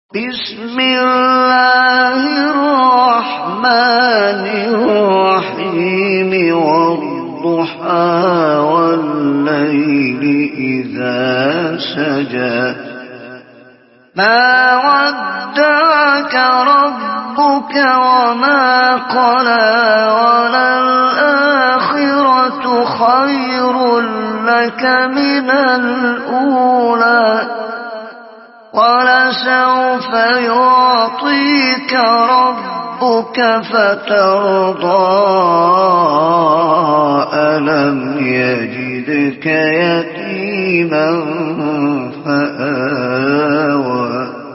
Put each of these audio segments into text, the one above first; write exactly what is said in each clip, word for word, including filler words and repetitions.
بسم الله الرحمن الرحيم والضحى والليل إذا سجى ما ودعك ربك وما قلى وللآخرة خير لك من الأولى ولسوف يعطيك ربك فترضى ألم يجدك يتيما فآوى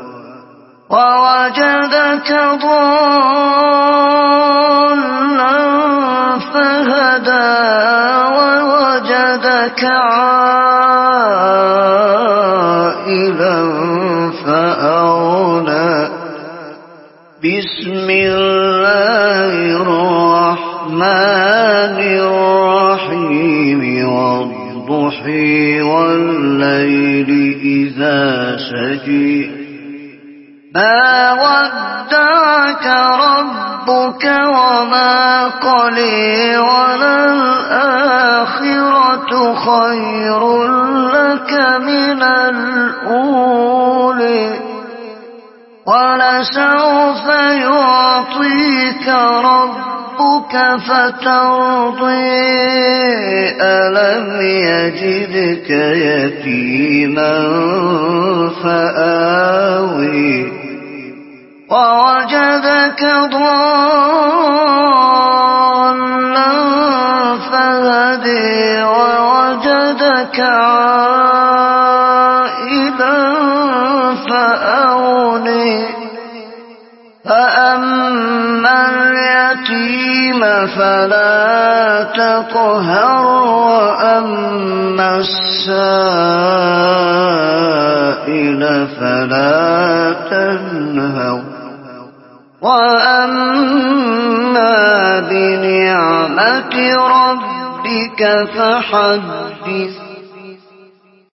ووجدك ضالا فهدى ووجدك عائلا فأغنى بسم الله الرحمن الرحيم والضحى والليل إذا سجى ما ودعك ربك وما قلى وللآخرة خير لك من الأولى ولسوف يعطيك ربك فترضى ألم يجدك يتيما فآوى ووجدك ضالا فهدى ووجدك عائلا فأغنى فأما اليتيم فلا تقهر وأما السائل فلا تنهر وأما بنعمة ربك فحدث